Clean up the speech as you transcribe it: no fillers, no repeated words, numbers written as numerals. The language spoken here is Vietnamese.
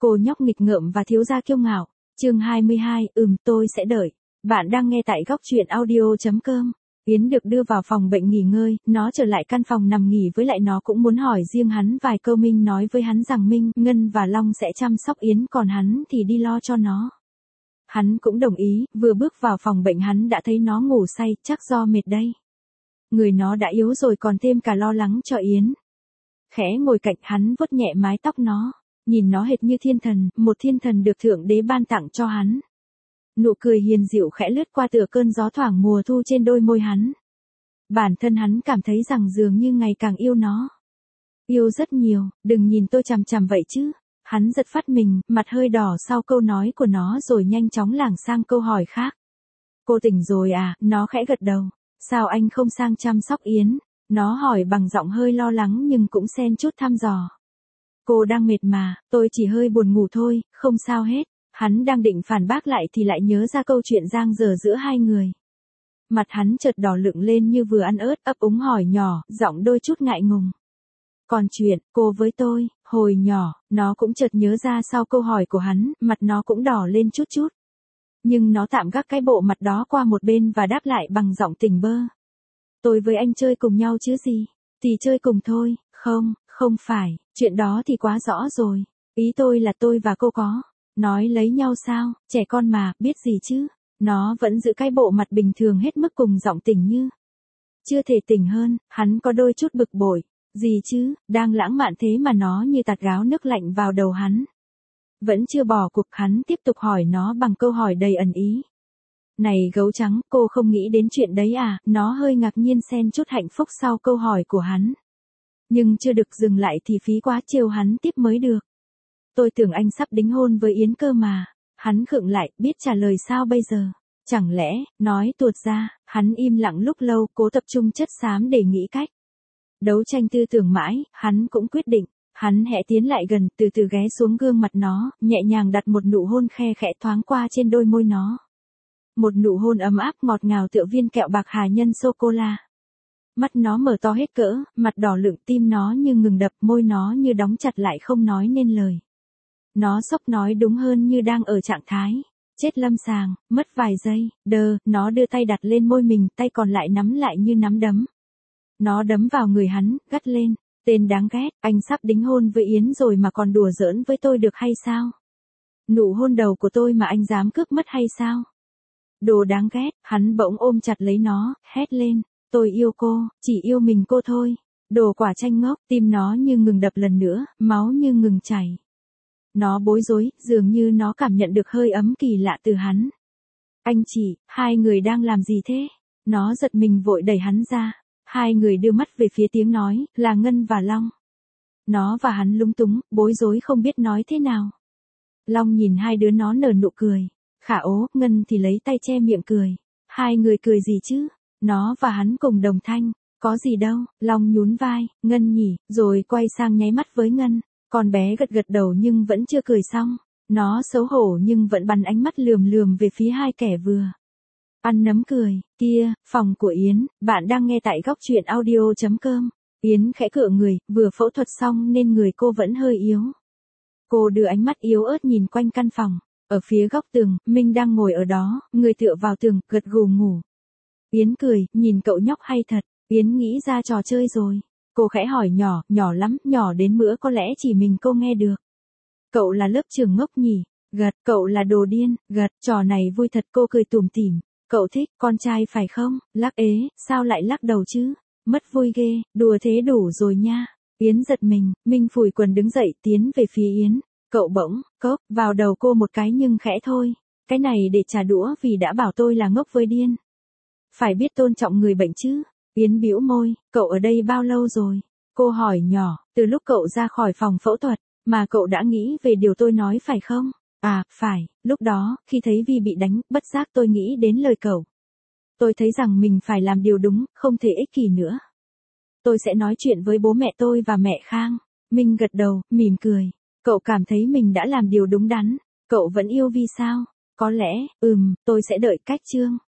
Cô nhóc nghịch ngợm và thiếu gia kiêu ngạo. Chương 22, tôi sẽ đợi. Bạn đang nghe tại góc truyện audio.com. Yến được đưa vào phòng bệnh nghỉ ngơi, nó trở lại căn phòng nằm nghỉ với lại nó cũng muốn hỏi riêng hắn vài câu. Minh nói với hắn rằng Minh, Ngân và Long sẽ chăm sóc Yến, còn hắn thì đi lo cho nó. Hắn cũng đồng ý, vừa bước vào phòng bệnh hắn đã thấy nó ngủ say, chắc do mệt đây. Người nó đã yếu rồi còn thêm cả lo lắng cho Yến. Khẽ ngồi cạnh hắn vuốt nhẹ mái tóc nó, nhìn nó hệt như thiên thần, một thiên thần được Thượng Đế ban tặng cho hắn. Nụ cười hiền dịu khẽ lướt qua tựa cơn gió thoảng mùa thu trên đôi môi hắn. Bản thân hắn cảm thấy rằng dường như ngày càng yêu nó. Yêu rất nhiều, đừng nhìn tôi chằm chằm vậy chứ. Hắn giật phát mình, mặt hơi đỏ sau câu nói của nó rồi nhanh chóng lảng sang câu hỏi khác. Cô tỉnh rồi à? Nó khẽ gật đầu. Sao anh không sang chăm sóc Yến? Nó hỏi bằng giọng hơi lo lắng nhưng cũng xen chút thăm dò. Cô đang mệt mà, tôi chỉ hơi buồn ngủ thôi, không sao hết. Hắn đang định phản bác lại thì lại nhớ ra câu chuyện giang dở giữa hai người. Mặt hắn chợt đỏ lựng lên như vừa ăn ớt, ấp úng hỏi nhỏ, giọng đôi chút ngại ngùng. Còn chuyện, cô với tôi, hồi nhỏ, nó cũng chợt nhớ ra sau câu hỏi của hắn, mặt nó cũng đỏ lên chút chút. Nhưng nó tạm gác cái bộ mặt đó qua một bên và đáp lại bằng giọng tỉnh bơ. Tôi với anh chơi cùng nhau chứ gì? Thì chơi cùng thôi, không phải, chuyện đó thì quá rõ rồi. Ý tôi là tôi và cô có nói lấy nhau sao, trẻ con mà, biết gì chứ. Nó vẫn giữ cái bộ mặt bình thường hết mức cùng giọng tỉnh như. Chưa thể tỉnh hơn, hắn có đôi chút bực bội. Gì chứ, đang lãng mạn thế mà nó như tạt gáo nước lạnh vào đầu hắn. Vẫn chưa bỏ cuộc, hắn tiếp tục hỏi nó bằng câu hỏi đầy ẩn ý. Này gấu trắng, cô không nghĩ đến chuyện đấy à? Nó hơi ngạc nhiên xen chút hạnh phúc sau câu hỏi của hắn. Nhưng chưa được dừng lại thì phí quá, chiều hắn tiếp mới được. Tôi tưởng anh sắp đính hôn với Yến cơ mà. Hắn khựng lại, biết trả lời sao bây giờ. Chẳng lẽ, nói tuột ra, hắn im lặng lúc lâu, cố tập trung chất xám để nghĩ cách. Đấu tranh tư tưởng mãi, hắn cũng quyết định. Hắn hẽ tiến lại gần, từ từ ghé xuống gương mặt nó, nhẹ nhàng đặt một nụ hôn khe khẽ thoáng qua trên đôi môi nó. Một nụ hôn ấm áp ngọt ngào tựa viên kẹo bạc hà nhân sô-cô-la. Mắt nó mở to hết cỡ, mặt đỏ lựng, tim nó như ngừng đập, môi nó như đóng chặt lại không nói nên lời. Nó sốc, nói đúng hơn như đang ở trạng thái chết lâm sàng, mất vài giây, nó đưa tay đặt lên môi mình, tay còn lại nắm lại như nắm đấm. Nó đấm vào người hắn, gắt lên, tên đáng ghét, anh sắp đính hôn với Yến rồi mà còn đùa giỡn với tôi được hay sao? Nụ hôn đầu của tôi mà anh dám cướp mất hay sao? Đồ đáng ghét, hắn bỗng ôm chặt lấy nó, hét lên, tôi yêu cô, chỉ yêu mình cô thôi. Đồ quả chanh ngốc, tim nó như ngừng đập lần nữa, máu như ngừng chảy. Nó bối rối, dường như nó cảm nhận được hơi ấm kỳ lạ từ hắn. Anh chị, hai người đang làm gì thế? Nó giật mình vội đẩy hắn ra. Hai người đưa mắt về phía tiếng nói, là Ngân và Long. Nó và hắn lúng túng, bối rối không biết nói thế nào. Long nhìn hai đứa nó nở nụ cười. Khả ố, Ngân thì lấy tay che miệng cười. Hai người cười gì chứ? Nó và hắn cùng đồng thanh. Có gì đâu, Long nhún vai, Ngân nhỉ, rồi quay sang nháy mắt với Ngân. Con bé gật gật đầu nhưng vẫn chưa cười xong. Nó xấu hổ nhưng vẫn bắn ánh mắt lườm lườm về phía hai kẻ vừa ăn nấm cười. Kia, phòng của Yến, bạn đang nghe tại góc truyện audio.com. Yến khẽ cựa người, vừa phẫu thuật xong nên người cô vẫn hơi yếu. Cô đưa ánh mắt yếu ớt nhìn quanh căn phòng. Ở phía góc tường, Minh đang ngồi ở đó, người tựa vào tường, gật gù ngủ. Yến cười, nhìn cậu nhóc hay thật. Yến nghĩ ra trò chơi rồi. Cô khẽ hỏi nhỏ lắm, nhỏ đến mỡ có lẽ chỉ mình cô nghe được. Cậu là lớp trưởng ngốc nhỉ? Gật, cậu là đồ điên, gật, trò này vui thật, cô cười tủm tỉm. Cậu thích con trai phải không? Lắc ế, sao lại lắc đầu chứ? Mất vui ghê, đùa thế đủ rồi nha. Yến giật mình, Minh phủi quần đứng dậy tiến về phía Yến. Cậu bỗng, cốc, vào đầu cô một cái nhưng khẽ thôi. Cái này để trả đũa vì đã bảo tôi là ngốc với điên. Phải biết tôn trọng người bệnh chứ. Yến bĩu môi, cậu ở đây bao lâu rồi? Cô hỏi nhỏ, từ lúc cậu ra khỏi phòng phẫu thuật, mà cậu đã nghĩ về điều tôi nói phải không? À, phải, lúc đó, khi thấy Vi bị đánh, bất giác tôi nghĩ đến lời cậu. Tôi thấy rằng mình phải làm điều đúng, không thể ích kỷ nữa. Tôi sẽ nói chuyện với bố mẹ tôi và mẹ Khang. Minh gật đầu, mỉm cười. Cậu cảm thấy mình đã làm điều đúng đắn. Cậu vẫn yêu Vi sao? Có lẽ, tôi sẽ đợi cách chương.